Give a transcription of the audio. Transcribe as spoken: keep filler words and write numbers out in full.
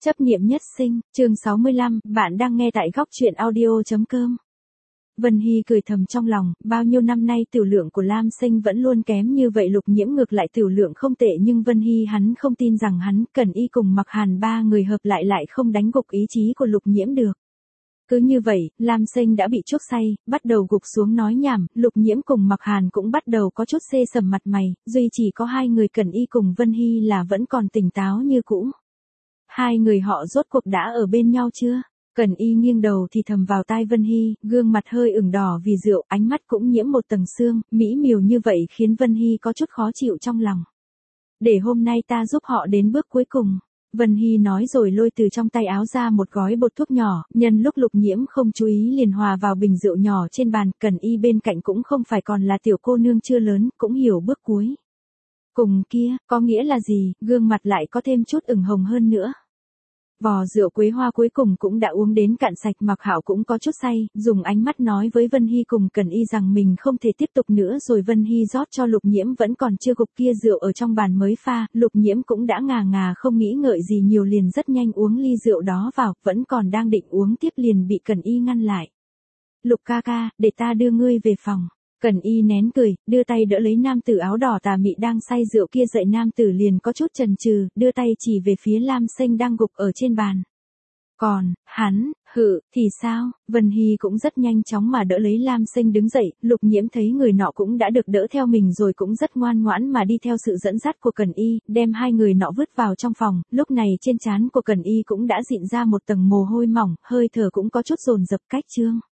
Chấp niệm nhất sinh, chương sáu mươi lăm, bạn đang nghe tại góc truyện audio chấm com. Vân Hy cười thầm trong lòng, bao nhiêu năm nay tiểu lượng của Lam Sinh vẫn luôn kém như vậy, Lục Nhiễm ngược lại tiểu lượng không tệ, nhưng Vân Hy hắn không tin rằng hắn, Cẩn Y cùng Mặc Hàn ba người hợp lại lại không đánh gục ý chí của Lục Nhiễm được. Cứ như vậy, Lam Sinh đã bị chuốc say, bắt đầu gục xuống nói nhảm, Lục Nhiễm cùng Mặc Hàn cũng bắt đầu có chút xê sầm mặt mày, duy chỉ có hai người Cẩn Y cùng Vân Hy là vẫn còn tỉnh táo như cũ. Hai người họ rốt cuộc đã ở bên nhau chưa? Cẩn Y nghiêng đầu thì thầm vào tai Vân Hy, gương mặt hơi ửng đỏ vì rượu, ánh mắt cũng nhiễm một tầng sương, mỹ miều như vậy khiến Vân Hy có chút khó chịu trong lòng. Để hôm nay ta giúp họ đến bước cuối cùng. Vân Hy nói rồi lôi từ trong tay áo ra một gói bột thuốc nhỏ, nhân lúc Lục Nhiễm không chú ý liền hòa vào bình rượu nhỏ trên bàn, Cẩn Y bên cạnh cũng không phải còn là tiểu cô nương chưa lớn, cũng hiểu bước cuối. Cùng kia, có nghĩa là gì, gương mặt lại có thêm chút ửng hồng hơn nữa. Vò rượu quế hoa cuối cùng cũng đã uống đến cạn sạch, Mặc Hạo cũng có chút say, dùng ánh mắt nói với Vân Hy cùng Cẩn Y rằng mình không thể tiếp tục nữa rồi. Vân Hy rót cho Lục Nhiễm vẫn còn chưa gục kia rượu ở trong bàn mới pha, Lục Nhiễm cũng đã ngà ngà không nghĩ ngợi gì nhiều liền rất nhanh uống ly rượu đó vào, vẫn còn đang định uống tiếp liền bị Cẩn Y ngăn lại. Lục ca ca, để ta đưa ngươi về phòng. Cẩn Y nén cười, đưa tay đỡ lấy nam tử áo đỏ tà mị đang say rượu kia dậy, nam tử liền có chút chần chừ, đưa tay chỉ về phía Lam Sinh đang gục ở trên bàn. Còn, hắn, hự, thì sao? Vân Hy cũng rất nhanh chóng mà đỡ lấy Lam Sinh đứng dậy, Lục Nhiễm thấy người nọ cũng đã được đỡ theo mình rồi cũng rất ngoan ngoãn mà đi theo sự dẫn dắt của Cẩn Y, đem hai người nọ vứt vào trong phòng, lúc này trên trán của Cẩn Y cũng đã dịn ra một tầng mồ hôi mỏng, hơi thở cũng có chút dồn dập cách trương.